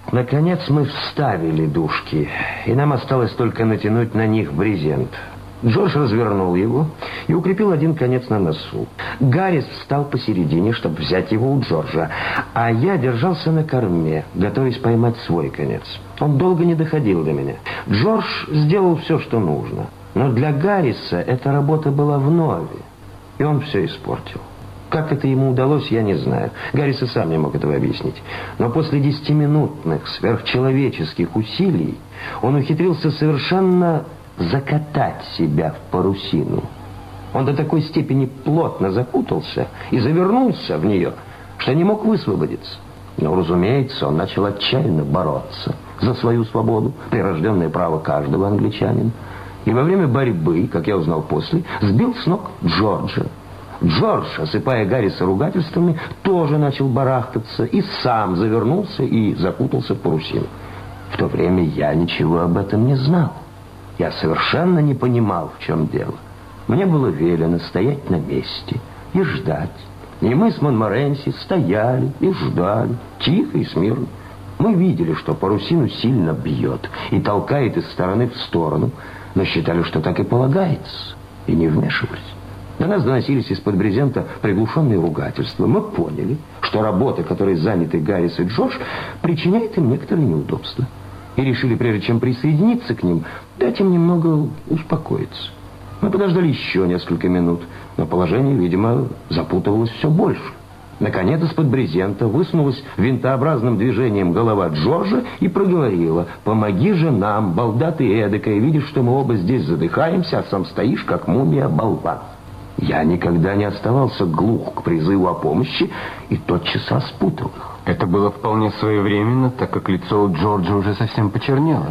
Наконец мы вставили дужки, и нам осталось только натянуть на них брезент. Джордж развернул его и укрепил один конец на носу. Гаррис встал посередине, чтобы взять его у Джорджа, а я держался на корме, готовясь поймать свой конец. Он долго не доходил до меня. Джордж сделал все, что нужно, но для Гарриса эта работа была вновь, и он все испортил. Как это ему удалось, я не знаю. Гаррис и сам не мог этого объяснить. Но после десятиминутных сверхчеловеческих усилий он ухитрился совершенно закатать себя в парусину. Он до такой степени плотно закутался и завернулся в нее, что не мог высвободиться. Но, разумеется, он начал отчаянно бороться за свою свободу, прирожденное право каждого англичанина. И во время борьбы, как я узнал после, сбил с ног Джорджа. Джордж, осыпая Гарриса ругательствами, тоже начал барахтаться и сам завернулся и закутался в парусину. В то время я ничего об этом не знал. Я совершенно не понимал, в чем дело. Мне было велено стоять на месте и ждать. И мы с Монморенси стояли и ждали, тихо и смирно. Мы видели, что парусину сильно бьет и толкает из стороны в сторону, но считали, что так и полагается, и не вмешивались. До нас доносились из-под брезента приглушенные ругательства. Мы поняли, что работа, которой заняты Гаррис и Джордж, причиняет им некоторые неудобства. И решили, прежде чем присоединиться к ним, дать им немного успокоиться. Мы подождали еще несколько минут, но положение, видимо, запутывалось все больше. Наконец, из-под брезента высунулась винтообразным движением голова Джорджа и проговорила: «Помоги же нам, балда ты эдакая, видишь, что мы оба здесь задыхаемся, а сам стоишь, как мумия-болван». Я никогда не оставался глух к призыву о помощи и тотчас распутал их. Это было вполне своевременно, так как лицо у Джорджа уже совсем почернело.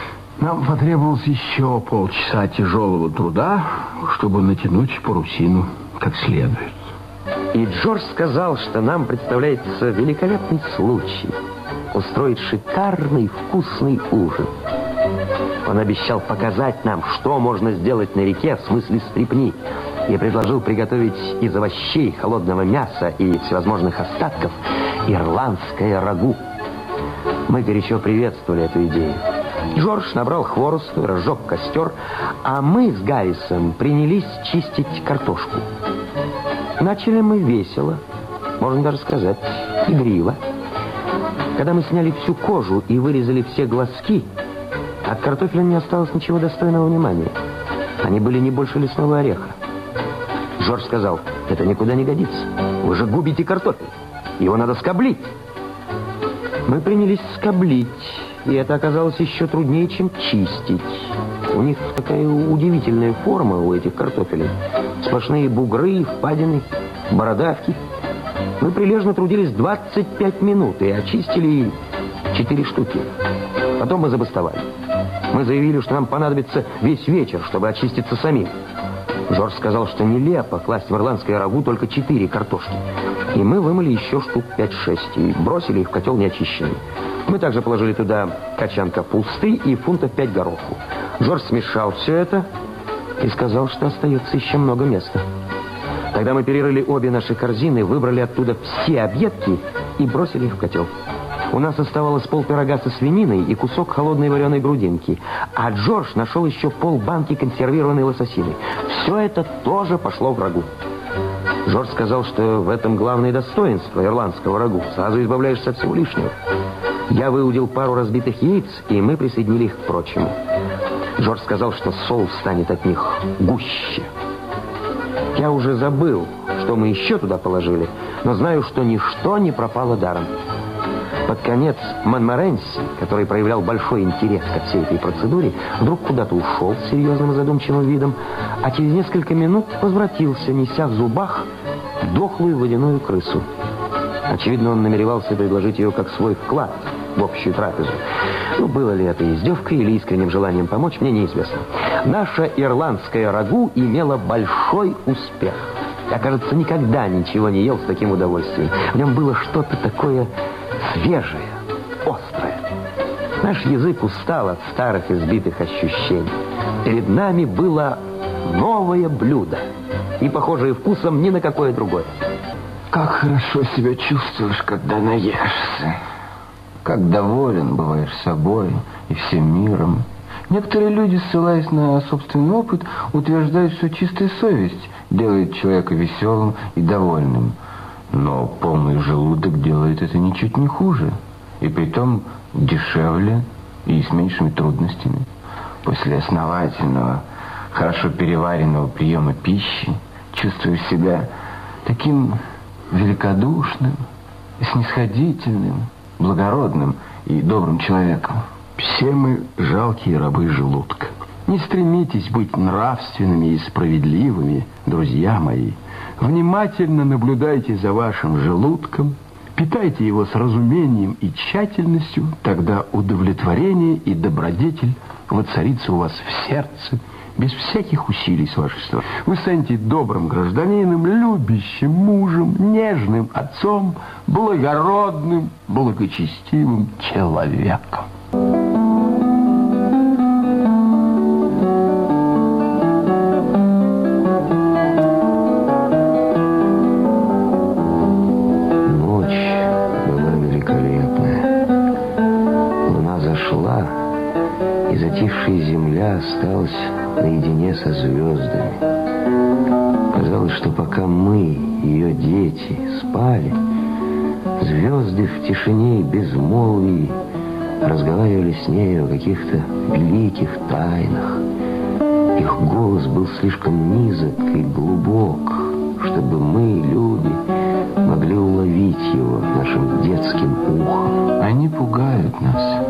Нам потребовалось еще полчаса тяжелого труда, чтобы натянуть парусину как следует. И Джордж сказал, что нам представляется великолепный случай устроить шикарный вкусный ужин. Он обещал показать нам, что можно сделать на реке в смысле стряпни, и предложил приготовить из овощей, холодного мяса и всевозможных остатков ирландское рагу. Мы горячо приветствовали эту идею. Джордж набрал хворосту и разжег костер, а мы с Гаррисом принялись чистить картошку. Начали мы весело, можно даже сказать, игриво. Когда мы сняли всю кожу и вырезали все глазки, от картофеля не осталось ничего достойного внимания. Они были не больше лесного ореха. Джордж сказал: «Это никуда не годится. Вы же губите картофель. Его надо скоблить». Мы принялись скоблить, и это оказалось еще труднее, чем чистить. У них такая удивительная форма у этих картофелей. Сплошные бугры, впадины, бородавки. Мы прилежно трудились двадцать пять минут и очистили четыре штуки. Потом мы забастовали. Мы заявили, что нам понадобится весь вечер, чтобы очиститься самим. Джордж сказал, что нелепо класть в ирландское рагу только четыре картошки. И мы вымыли еще штук пять-шесть и бросили их в котел неочищенный. Мы также положили туда качан капусты и фунтов пять гороху. Джордж смешал все это и сказал, что остается еще много места. Тогда мы перерыли обе наши корзины, выбрали оттуда все объедки и бросили их в котел. У нас оставалось полпирога со свининой и кусок холодной вареной грудинки. А Джордж нашел еще полбанки консервированной лососины. Все это тоже пошло в рагу. Джордж сказал, что в этом главное достоинство ирландского рагу. Сразу избавляешься от всего лишнего. Я выудил пару разбитых яиц, и мы присоединили их к прочему. Джордж сказал, что соус станет от них гуще. Я уже забыл, что мы еще туда положили, но знаю, что ничто не пропало даром. Под конец Монморенси, который проявлял большой интерес ко всей этой процедуре, вдруг куда-то ушел с серьезным и задумчивым видом, а через несколько минут возвратился, неся в зубах дохлую водяную крысу. Очевидно, он намеревался предложить ее как свой вклад в общую трапезу. Ну, было ли это издевкой или искренним желанием помочь, мне неизвестно. Наша ирландская рагу имела большой успех. Я, кажется, никогда ничего не ел с таким удовольствием. В нем было что-то такое свежее, острое. Наш язык устал от старых избитых ощущений. Перед нами было новое блюдо, не похожее вкусом ни на какое другое. Как хорошо себя чувствуешь, когда наешься. как доволен бываешь собой и всем миром. Некоторые люди, ссылаясь на собственный опыт, утверждают, что чистая совесть делает человека веселым и довольным. Но полный желудок делает это ничуть не хуже, и притом дешевле и с меньшими трудностями. После основательного, хорошо переваренного приема пищи чувствуешь себя таким великодушным, снисходительным, благородным и добрым человеком. Все мы жалкие рабы желудка. Не стремитесь быть нравственными и справедливыми, друзья мои. Внимательно наблюдайте за вашим желудком, питайте его с разумением и тщательностью, тогда удовлетворение и добродетель воцарится у вас в сердце, без всяких усилий с вашей стороны. Вы станете добрым гражданином, любящим мужем, нежным отцом, благородным, благочестивым человеком. И затихшая земля осталась наедине со звездами. Казалось, что пока мы, ее дети, спали, звезды в тишине и безмолвии разговаривали с нею о каких-то великих тайнах. Их голос был слишком низок и глубок, чтобы мы, люди, могли уловить его нашим детским ухом. Они пугают нас.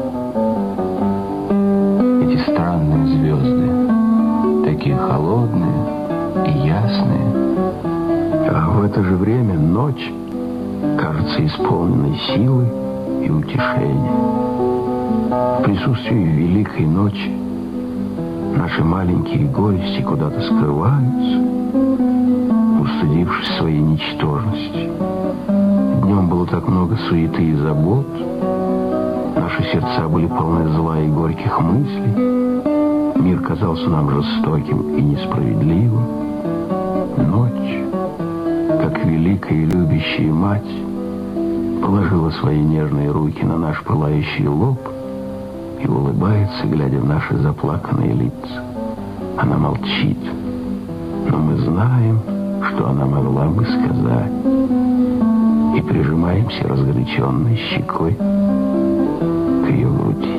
Эти странные звезды, такие холодные и ясные. А в это же время ночь кажется исполненной силы и утешения. В присутствии великой ночи наши маленькие горести куда-то скрываются, устыдившись своей ничтожности. Днем было так много суеты и забот, наши сердца были полны зла и горьких мыслей, мир казался нам жестоким и несправедливым. Ночь, как великая и любящая мать, положила свои нежные руки на наш пылающий лоб и улыбается, глядя в наши заплаканные лица. Она молчит, но мы знаем, что она могла бы сказать, и прижимаемся разгоряченной щекой к ее груди.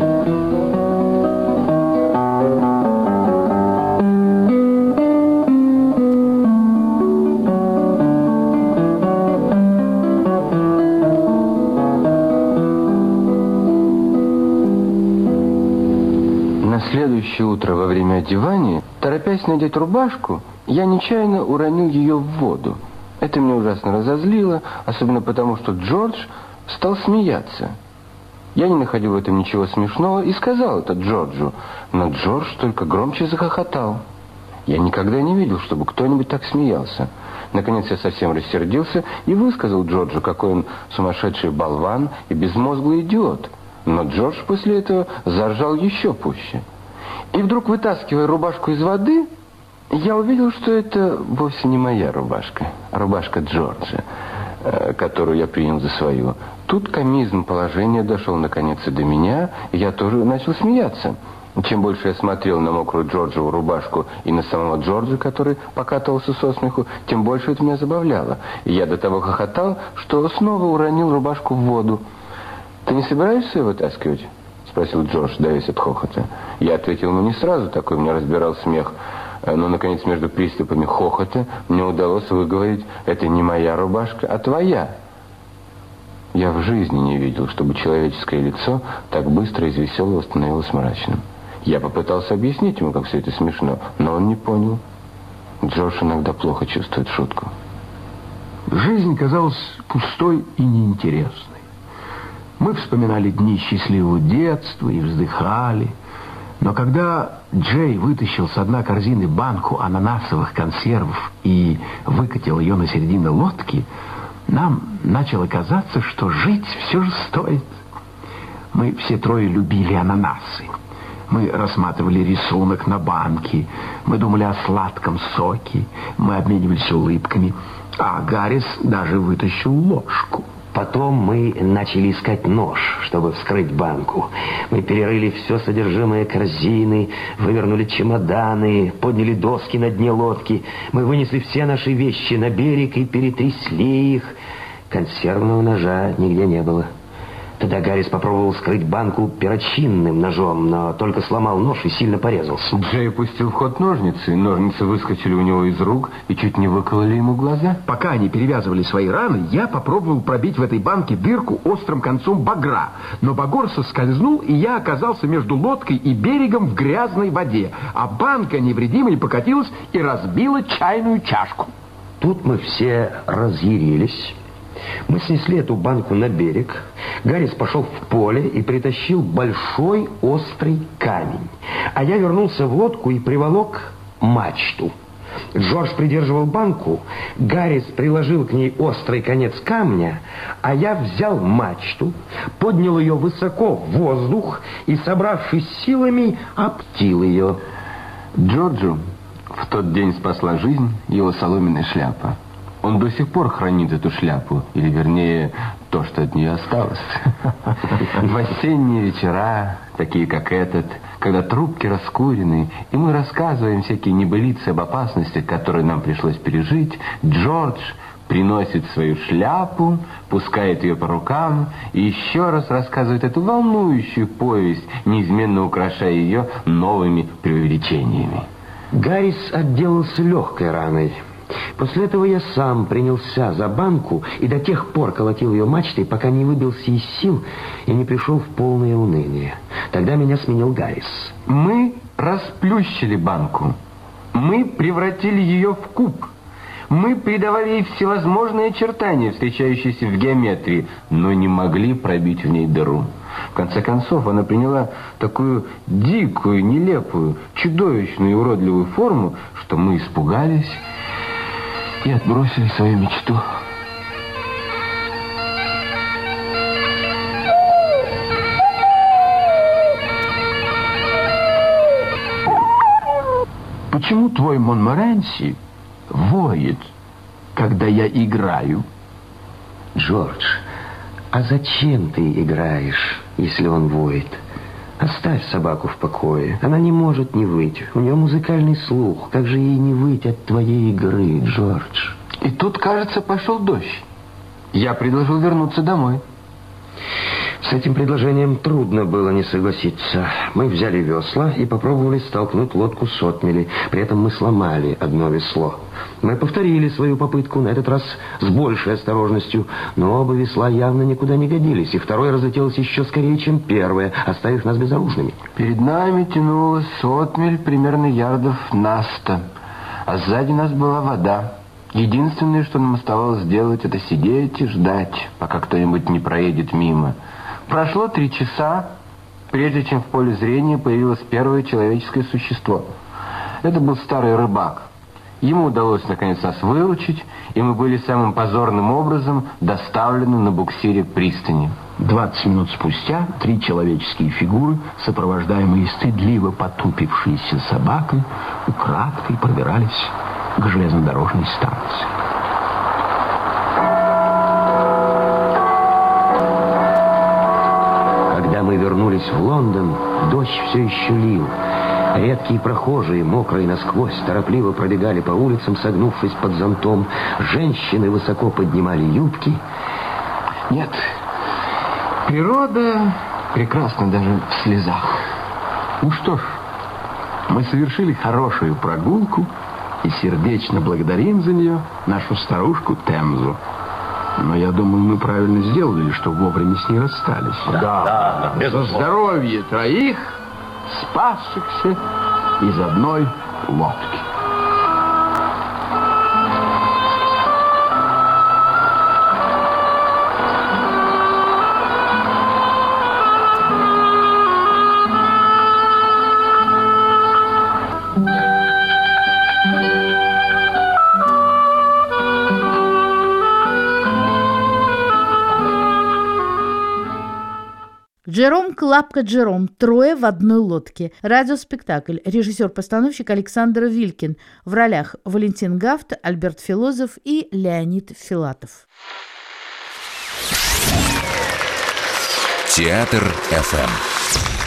На следующее утро во время одевания, торопясь надеть рубашку, я нечаянно уронил ее в воду. Это меня ужасно разозлило, особенно потому, что Джордж стал смеяться. Я не находил в этом ничего смешного и сказал это Джорджу, но Джордж только громче захохотал. Я никогда не видел, чтобы кто-нибудь так смеялся. Наконец я совсем рассердился и высказал Джорджу, какой он сумасшедший болван и безмозглый идиот. Но Джордж после этого заржал еще пуще. И вдруг, вытаскивая рубашку из воды, я увидел, что это вовсе не моя рубашка, а рубашка Джорджа, которую я принял за свою. Тут комизм положения дошел наконец и до меня, и я тоже начал смеяться. Чем больше я смотрел на мокрую Джорджеву рубашку и на самого Джорджа, который покатывался со смеху, тем больше это меня забавляло. И я до того хохотал, что снова уронил рубашку в воду. «Ты не собираешься ее вытаскивать?» — спросил Джордж, давясь от хохота. Я ответил ему не сразу, такой меня разбирал смех. Но, наконец, между приступами хохота мне удалось выговорить: «Это не моя рубашка, а твоя». Я в жизни не видел, чтобы человеческое лицо так быстро из веселого становилось мрачным. Я попытался объяснить ему, как все это смешно, но он не понял. Джордж иногда плохо чувствует шутку. Жизнь казалась пустой и неинтересной. Мы вспоминали дни счастливого детства и вздыхали. Но когда Джей вытащил с дна корзины банку ананасовых консервов и выкатил ее на середину лодки, нам начало казаться, что жить все же стоит. Мы все трое любили ананасы. Мы рассматривали рисунок на банке, мы думали о сладком соке, мы обменивались улыбками, а Гаррис даже вытащил ложку. Потом мы начали искать нож, чтобы вскрыть банку. Мы перерыли все содержимое корзины, вывернули чемоданы, подняли доски на дне лодки. Мы вынесли все наши вещи на берег и перетрясли их. Консервного ножа нигде не было. Тогда Гаррис попробовал вскрыть банку перочинным ножом, но только сломал нож и сильно порезался. Джей пустил в ход ножницы. Ножницы выскочили у него из рук и чуть не выкололи ему глаза. Пока они перевязывали свои раны, я попробовал пробить в этой банке дырку острым концом багра. Но багор соскользнул, и я оказался между лодкой и берегом в грязной воде. А банка невредимой покатилась и разбила чайную чашку. Тут мы все разъярились. Мы снесли эту банку на берег. Гаррис пошел в поле и притащил большой острый камень. А я вернулся в лодку и приволок мачту. Джордж придерживал банку, Гаррис приложил к ней острый конец камня, а я взял мачту, поднял ее высоко в воздух и, собравшись силами, обтил ее. Джорджу в тот день спасла жизнь его соломенная шляпа. Он до сих пор хранит эту шляпу, или, вернее, то, что от нее осталось. В осенние вечера, такие как этот, когда трубки раскурены, и мы рассказываем всякие небылицы об опасностях, которые нам пришлось пережить, Джордж приносит свою шляпу, пускает ее по рукам и еще раз рассказывает эту волнующую повесть, неизменно украшая ее новыми преувеличениями. Гаррис отделался легкой раной. После этого я сам принялся за банку и до тех пор колотил ее мачтой, пока не выбился из сил и не пришел в полное уныние. Тогда меня сменил Гаррис. Мы расплющили банку. Мы превратили ее в куб. Мы придавали ей всевозможные очертания, встречающиеся в геометрии, но не могли пробить в ней дыру. В конце концов, она приняла такую дикую, нелепую, чудовищную и уродливую форму, что мы испугались и отбросили свою мечту. Почему твой Монморанси воет, когда я играю? Джордж, а зачем ты играешь, если он воет? Оставь собаку в покое. Она не может не выть. У нее музыкальный слух. Как же ей не выть от твоей игры, Джордж? И тут, кажется, пошел дождь. Я предложил вернуться домой. С этим предложением трудно было не согласиться. Мы взяли весла и попробовали столкнуть лодку с отмели. При этом мы сломали одно весло. Мы повторили свою попытку, на этот раз с большей осторожностью, но оба весла явно никуда не годились, и второе разлетелось еще скорее, чем первое, оставив нас безоружными. Перед нами тянулась отмель примерно ярдов на сто, а сзади нас была вода. Единственное, что нам оставалось сделать, это сидеть и ждать, пока кто-нибудь не проедет мимо. Прошло три часа, прежде чем в поле зрения появилось первое человеческое существо. Это был старый рыбак. Ему удалось наконец нас выручить, и мы были самым позорным образом доставлены на буксире к пристани. Двадцать минут спустя три человеческие фигуры, сопровождаемые стыдливо потупившейся собакой, украдкой пробирались к железнодорожной станции. Когда мы вернулись в Лондон, дождь все еще лил. Редкие прохожие, мокрые насквозь, торопливо пробегали по улицам, согнувшись под зонтом. Женщины высоко поднимали юбки. Нет, природа прекрасна даже в слезах. Ну что ж, мы совершили хорошую прогулку и сердечно благодарим за нее нашу старушку Темзу. Но я думаю, мы правильно сделали, что вовремя с ней расстались. Да, да, да. За здоровье троих, спасшихся из одной лодки. Джером Клапка Джером. Трое в одной лодке. Радиоспектакль. Режиссер-постановщик Александр Вилькин. В ролях Валентин Гафт, Альберт Филозов и Леонид Филатов. Театр эф эм.